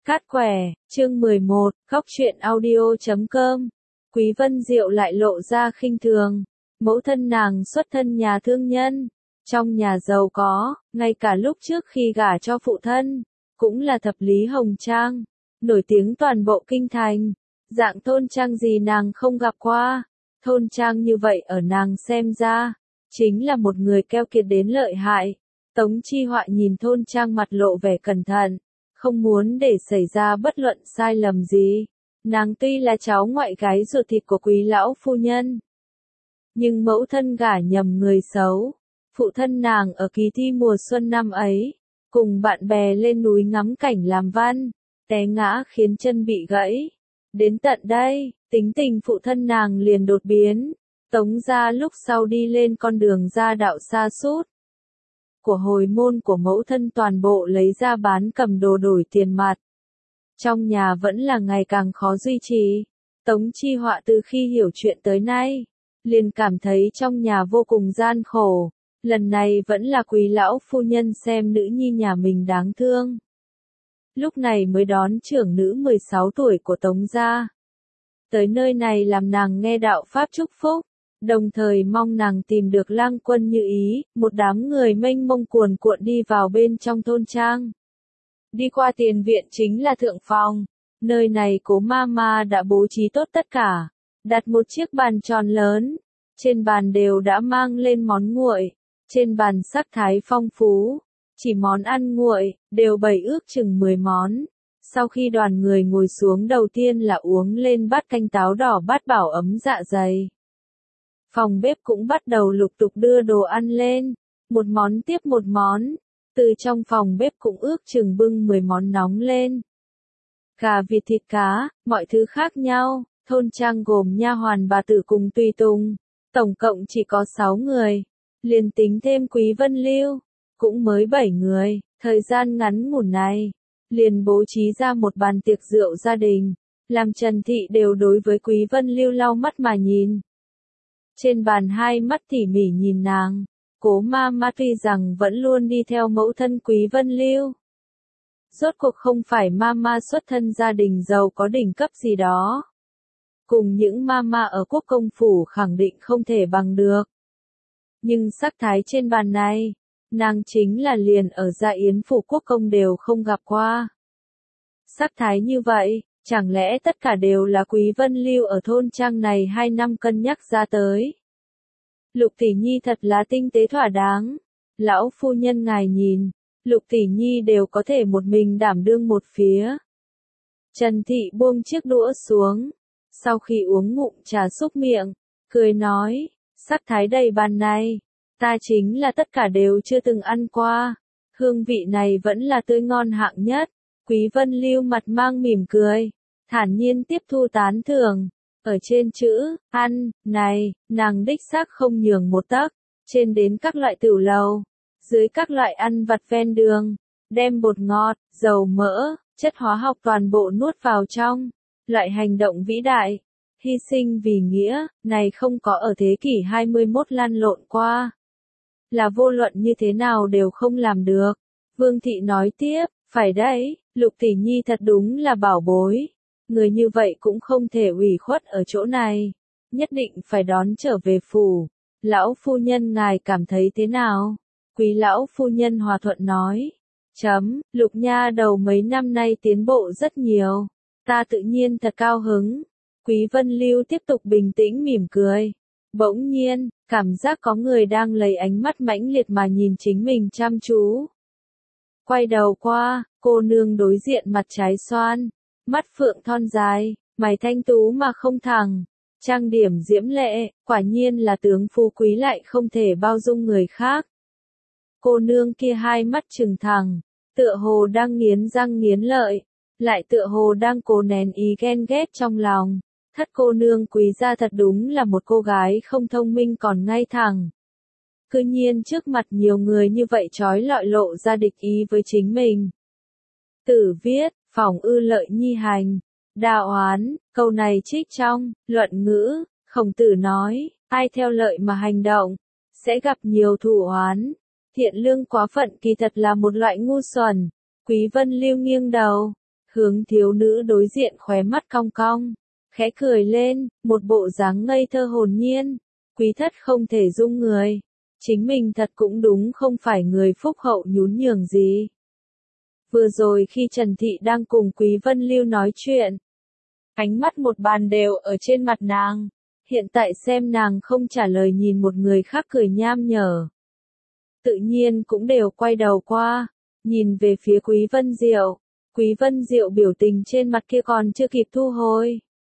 Cát quẻ, chương 11, khóc chuyện audio.com. Quý Vân Diệu lại lộ ra khinh thường. Mẫu thân nàng xuất thân nhà thương nhân, trong nhà giàu có, ngay cả lúc trước khi gả cho phụ thân, cũng là thập lý hồng trang, nổi tiếng toàn bộ kinh thành. Dạng thôn trang gì nàng không gặp qua, thôn trang như vậy ở nàng xem ra, chính là một người keo kiệt đến lợi hại. Tống Chi Họa nhìn thôn trang mặt lộ vẻ cẩn thận, không muốn để xảy ra bất luận sai lầm gì. Nàng tuy là cháu ngoại gái ruột thịt của quý lão phu nhân, nhưng mẫu thân gả nhầm người xấu. Phụ thân nàng ở kỳ thi mùa xuân năm ấy, cùng bạn bè lên núi ngắm cảnh làm văn, té ngã khiến chân bị gãy. Đến tận đây, tính tình phụ thân nàng liền đột biến. Tống gia lúc sau đi lên con đường gia đạo sa sút của hồi môn của mẫu thân toàn bộ lấy ra bán cầm đồ đổi tiền mặt. Trong nhà vẫn là ngày càng khó duy trì. Tống Chi Họa từ khi hiểu chuyện tới nay, liền cảm thấy trong nhà vô cùng gian khổ. Lần này vẫn là quý lão phu nhân xem nữ nhi nhà mình đáng thương. Lúc này mới đón trưởng nữ 16 tuổi của Tống gia tới nơi này làm nàng nghe đạo pháp chúc phúc, đồng thời mong nàng tìm được lang quân như ý. Một đám người mênh mông cuồn cuộn đi vào bên trong thôn trang. Đi qua tiền viện chính là thượng phòng, nơi này Cố Mama đã bố trí tốt tất cả, đặt một chiếc bàn tròn lớn, trên bàn đều đã mang lên món nguội, trên bàn sắc thái phong phú, chỉ món ăn nguội, đều bày ước chừng 10 món. Sau khi đoàn người ngồi xuống đầu tiên là uống lên bát canh táo đỏ bát bảo ấm dạ dày. Phòng bếp cũng bắt đầu lục tục đưa đồ ăn lên, một món tiếp một món, từ trong phòng bếp cũng ước chừng bưng 10 món nóng lên. Gà vịt thịt cá, mọi thứ khác nhau, thôn trang gồm nha hoàn bà tử cùng tùy tùng, tổng cộng chỉ có 6 người, liền tính thêm Quý Vân Lưu, cũng mới 7 người, thời gian ngắn ngủn này, liền bố trí ra một bàn tiệc rượu gia đình, làm Trần Thị đều đối với Quý Vân Lưu lau mắt mà nhìn. Trên bàn hai mắt tỉ mỉ nhìn nàng, Cố Mama tuy rằng vẫn luôn đi theo mẫu thân Quý Vân Lưu. Rốt cuộc không phải Mama xuất thân gia đình giàu có đỉnh cấp gì đó. Cùng những Mama ở quốc công phủ khẳng định không thể bằng được. Nhưng sắc thái trên bàn này, nàng chính là liền ở Gia Yến phủ quốc công đều không gặp qua. Sắc thái như vậy, chẳng lẽ tất cả đều là Quý Vân Lưu ở thôn trang này 2 năm cân nhắc ra tới. Lục tỷ nhi thật là tinh tế thỏa đáng. Lão phu nhân ngài nhìn, Lục tỷ nhi đều có thể một mình đảm đương một phía. Trần Thị buông chiếc đũa xuống, sau khi uống ngụm trà xúc miệng, cười nói, sắc thái đầy bàn này, ta chính là tất cả đều chưa từng ăn qua, hương vị này vẫn là tươi ngon hạng nhất. Quý Vân Lưu mặt mang mỉm cười, thản nhiên tiếp thu tán thưởng. Ở trên chữ ăn này, nàng đích xác không nhường một tấc, trên đến các loại tửu lầu, dưới các loại ăn vặt ven đường, đem bột ngọt, dầu mỡ, chất hóa học toàn bộ nuốt vào trong. Loại hành động vĩ đại, hy sinh vì nghĩa, này không có ở thế kỷ 21 lăn lộn qua. Là vô luận như thế nào đều không làm được. Vương Thị nói tiếp, phải đấy, Lục tỷ nhi thật đúng là bảo bối. Người như vậy cũng không thể ủy khuất ở chỗ này, nhất định phải đón trở về phủ. Lão phu nhân ngài cảm thấy thế nào? Quý lão phu nhân hòa thuận nói. Lục nha đầu mấy năm nay tiến bộ rất nhiều. Ta tự nhiên thật cao hứng. Quý Vân Lưu tiếp tục bình tĩnh mỉm cười. Bỗng nhiên, cảm giác có người đang lấy ánh mắt mãnh liệt mà nhìn chính mình chăm chú. Quay đầu qua, cô nương đối diện mặt trái xoan, mắt phượng thon dài, mày thanh tú mà không thẳng, trang điểm diễm lệ, quả nhiên là tướng phú quý lại không thể bao dung người khác. Cô nương kia hai mắt trừng thẳng, tựa hồ đang nghiến răng nghiến lợi, lại tựa hồ đang cố nén ý ghen ghét trong lòng. Thất cô nương Quý gia thật đúng là một cô gái không thông minh còn ngay thẳng. Cư nhiên trước mặt nhiều người như vậy trói lọi lộ ra địch ý với chính mình. Tử viết, phỏng ư lợi nhi hành, đạo oán, câu này trích trong Luận Ngữ. Khổng Tử nói, ai theo lợi mà hành động, sẽ gặp nhiều thù oán. Thiện lương quá phận kỳ thật là một loại ngu xuẩn. Quý Vân Lưu nghiêng đầu, Hướng thiếu nữ đối diện khóe mắt cong cong, khẽ cười lên, một bộ dáng ngây thơ hồn nhiên. Quý thất không thể dung người. Chính mình thật cũng đúng không phải người phúc hậu nhún nhường gì. Vừa rồi khi Trần Thị đang cùng Quý Vân Lưu nói chuyện, ánh mắt một bàn đều ở trên mặt nàng. Hiện tại xem nàng không trả lời nhìn một người khác cười nham nhở. Tự nhiên cũng đều quay đầu qua, nhìn về phía Quý Vân Diệu. Quý Vân Diệu biểu tình trên mặt kia còn chưa kịp thu hồi,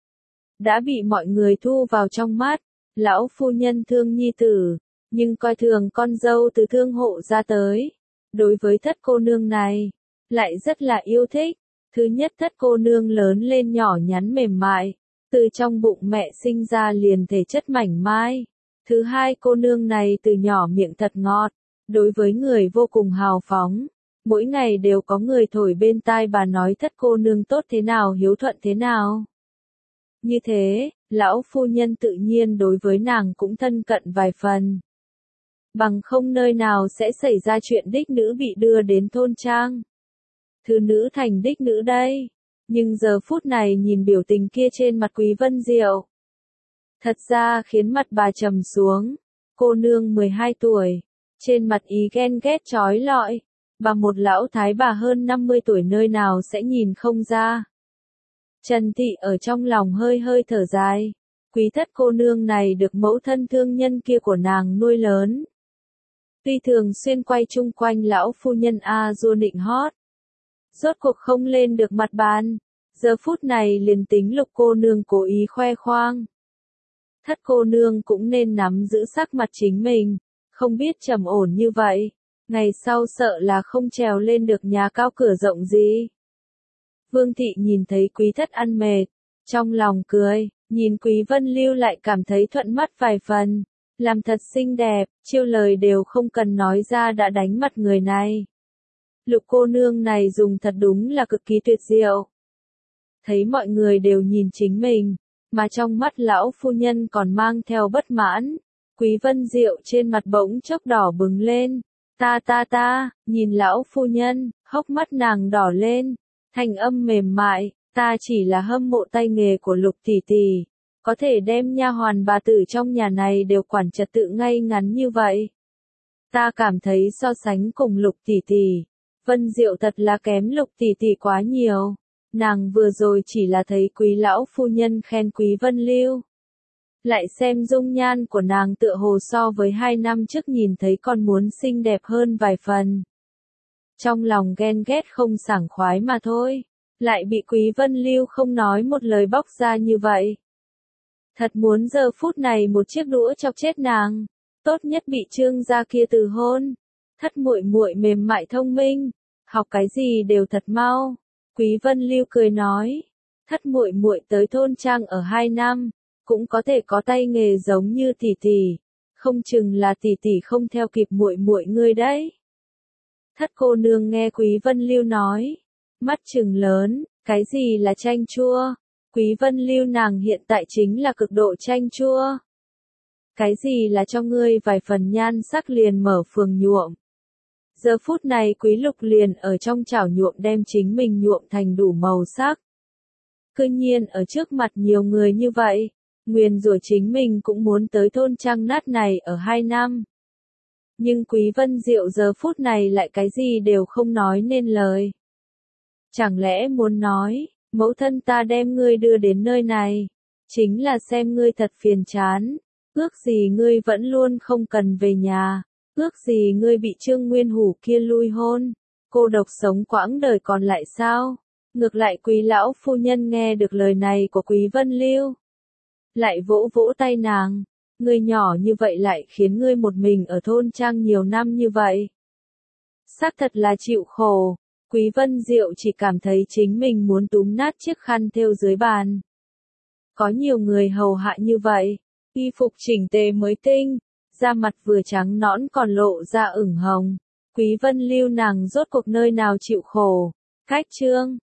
đã bị mọi người thu vào trong mắt. Lão phu nhân thương nhi tử, nhưng coi thường con dâu từ thương hộ ra tới. Đối với thất cô nương này, lại rất là yêu thích. Thứ nhất, thất cô nương lớn lên nhỏ nhắn mềm mại, từ trong bụng mẹ sinh ra liền thể chất mảnh mai. Thứ hai, cô nương này từ nhỏ miệng thật ngọt, đối với người vô cùng hào phóng. Mỗi ngày đều có người thổi bên tai bà nói thất cô nương tốt thế nào hiếu thuận thế nào. Như thế, lão phu nhân tự nhiên đối với nàng cũng thân cận vài phần. Bằng không nơi nào sẽ xảy ra chuyện đích nữ bị đưa đến thôn trang. Thứ nữ thành đích nữ đây. Nhưng giờ phút này nhìn biểu tình kia trên mặt Quý Vân Diệu, thật ra khiến mặt bà trầm xuống. Cô nương 12 tuổi, trên mặt ý ghen ghét chói lọi. Bà một lão thái bà hơn 50 tuổi nơi nào sẽ nhìn không ra. Trần Thị ở trong lòng hơi hơi thở dài. Quý thất cô nương này được mẫu thân thương nhân kia của nàng nuôi lớn. Tuy thường xuyên quay chung quanh lão phu nhân du nịnh hót, rốt cuộc không lên được mặt bàn. Giờ phút này liền tính Lục cô nương cố ý khoe khoang, thất cô nương cũng nên nắm giữ sắc mặt chính mình. Không biết trầm ổn như vậy, ngày sau sợ là không trèo lên được nhà cao cửa rộng gì. Vương Thị nhìn thấy Quý thất ăn mệt, trong lòng cười, nhìn Quý Vân Lưu lại cảm thấy thuận mắt vài phần. Làm thật xinh đẹp, chiêu lời đều không cần nói ra đã đánh mặt người này. Lục cô nương này dùng thật đúng là cực kỳ tuyệt diệu. Thấy mọi người đều nhìn chính mình, mà trong mắt lão phu nhân còn mang theo bất mãn. Quý Vân Diệu trên mặt bỗng chốc đỏ bừng lên. Ta, nhìn lão phu nhân, hốc mắt nàng đỏ lên, thanh âm mềm mại, ta chỉ là hâm mộ tay nghề của Lục tỷ tỷ, có thể đem nha hoàn bà tử trong nhà này đều quản trật tự ngay ngắn như vậy. Ta cảm thấy so sánh cùng Lục tỷ tỷ, Vân Diệu thật là kém Lục tỷ tỷ quá nhiều. Nàng vừa rồi chỉ là thấy Quý lão phu nhân khen Quý Vân Lưu, lại xem dung nhan của nàng tựa hồ so với 2 năm trước nhìn thấy còn muốn xinh đẹp hơn vài phần. Trong lòng ghen ghét không sảng khoái mà thôi, lại bị Quý Vân Lưu không nói một lời bóc ra như vậy. Thật muốn giờ phút này một chiếc đũa chọc chết nàng, tốt nhất bị Trương gia kia từ hôn. Thất muội muội mềm mại thông minh, học cái gì đều thật mau. Quý Vân Lưu cười nói, thất muội muội tới thôn trang ở 2 năm, cũng có thể có tay nghề giống như tỷ tỷ, không chừng là tỷ tỷ không theo kịp muội muội ngươi đấy. Thất cô nương nghe Quý Vân Lưu nói, mắt trừng lớn, cái gì là chanh chua? Quý Vân Lưu nàng hiện tại chính là cực độ chanh chua. Cái gì là cho ngươi vài phần nhan sắc liền mở phường nhuộm? Giờ phút này Quý Lục liền ở trong chảo nhuộm đem chính mình nhuộm thành đủ màu sắc. Cư nhiên ở trước mặt nhiều người như vậy, nguyền rủa chính mình cũng muốn tới thôn trang nát này ở 2 năm. Nhưng Quý Vân Diệu giờ phút này lại cái gì đều không nói nên lời. Chẳng lẽ muốn nói, mẫu thân ta đem ngươi đưa đến nơi này, chính là xem ngươi thật phiền chán, ước gì ngươi vẫn luôn không cần về nhà, ước gì ngươi bị Trương Nguyên Hủ kia lui hôn, cô độc sống quãng đời còn lại sao? Ngược lại Quý lão phu nhân nghe được lời này của Quý Vân Lưu, lại vỗ vỗ tay nàng, ngươi nhỏ như vậy lại khiến ngươi một mình ở thôn trang nhiều năm như vậy. Xác thật là chịu khổ. Quý Vân Diệu chỉ cảm thấy chính mình muốn túm nát chiếc khăn thêu dưới bàn. Có nhiều người hầu hạ như vậy, y phục chỉnh tề mới tinh, da mặt vừa trắng nõn còn lộ ra ửng hồng. Quý Vân Lưu nàng rốt cuộc nơi nào chịu khổ. Cách chương